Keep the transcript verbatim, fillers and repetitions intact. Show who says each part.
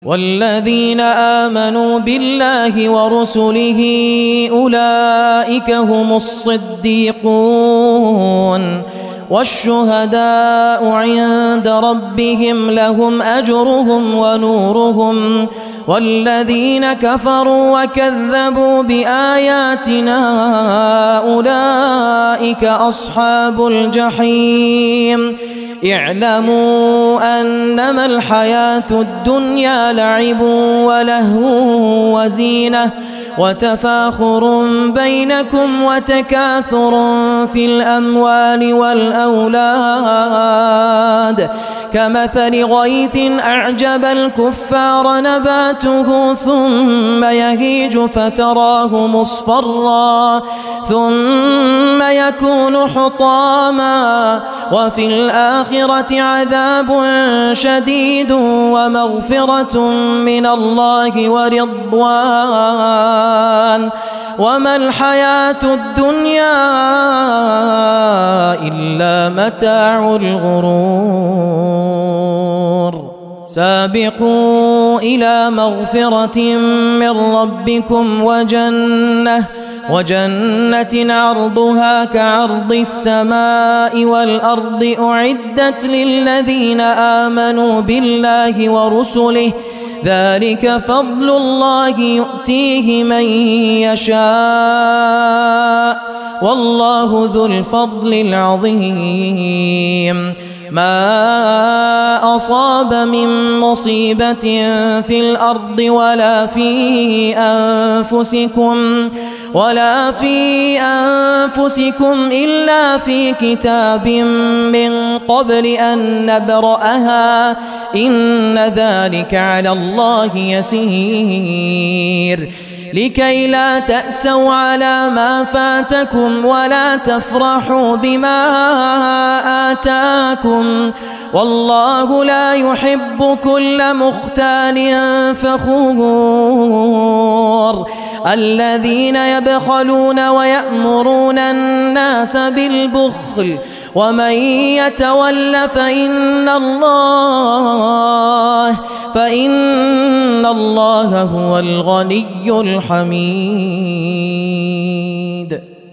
Speaker 1: والذين آمنوا بالله ورسله أولئك هم الصديقون والشهداء عند ربهم لهم أجرهم ونورهم والذين كفروا وكذبوا بآياتنا أولئك أصحاب الجحيم اعلموا أنما الحياة الدنيا لعب ولهو وزينة وتفاخر بينكم وتكاثر في الأموال والأولاد كمثل غيث أعجب الكفار نباته ثم يهيج فتراه مصفرا ثم يكون حطاما وفي الآخرة عذاب شديد ومغفرة من الله ورضوان وما الحياة الدنيا إلا متاع الغرور سابقوا إلى مغفرة من ربكم وجنة وجنة عرضها كعرض السماء والأرض أعدت للذين آمنوا بالله ورسله ذلك فضل الله يؤتيه من يشاء والله ذو الفضل العظيم ما أصاب من مصيبة في الأرض ولا في أنفسكم ولا في أنفسكم إلا في كتاب من قبل أن نبرأها إن ذلك على الله يسير لكي لا تأسوا على ما فاتكم ولا تفرحوا بما آتاكم والله لا يحب كل مختال فخور الذين يبخلون ويأمرون الناس بالبخل ومن يتول فإن الله فإن الله هو الغني الحميد.